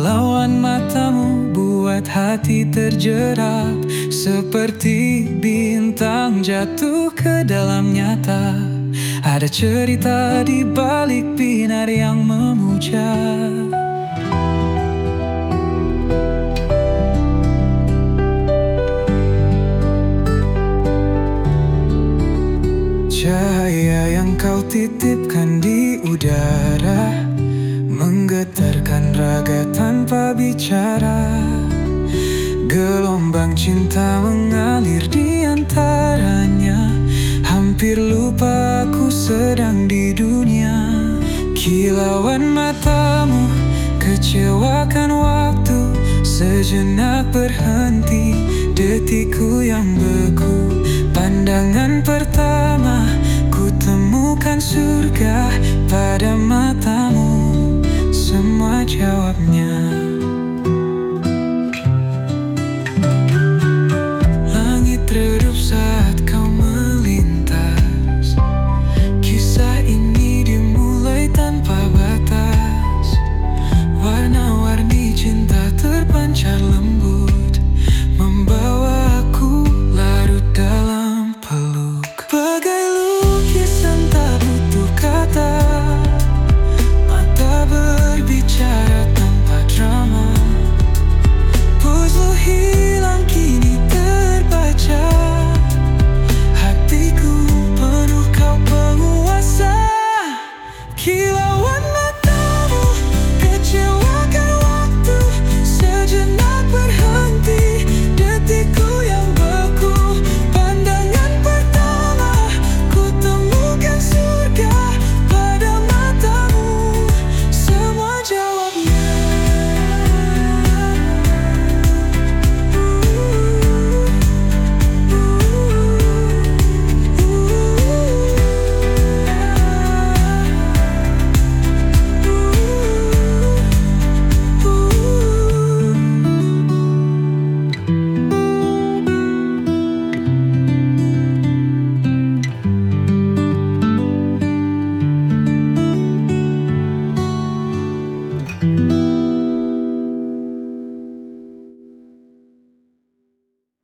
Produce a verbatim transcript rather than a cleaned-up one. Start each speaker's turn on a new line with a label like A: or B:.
A: Kilauan matamu buat hati terjerat, seperti bintang jatuh ke dalam nyata. Ada cerita di balik binar yang memuja. Cahaya yang kau titipkan di udara, menggetarkan raga tanpa bicara. Gelombang cinta mengalir di antaranya, hampir lupa aku sedang di dunia. Kilauan matamu kecewakan waktu, sejenak berhenti detikku yang beku. Pandangan pertama ku temukan surga pada matamu, semua jawabnya.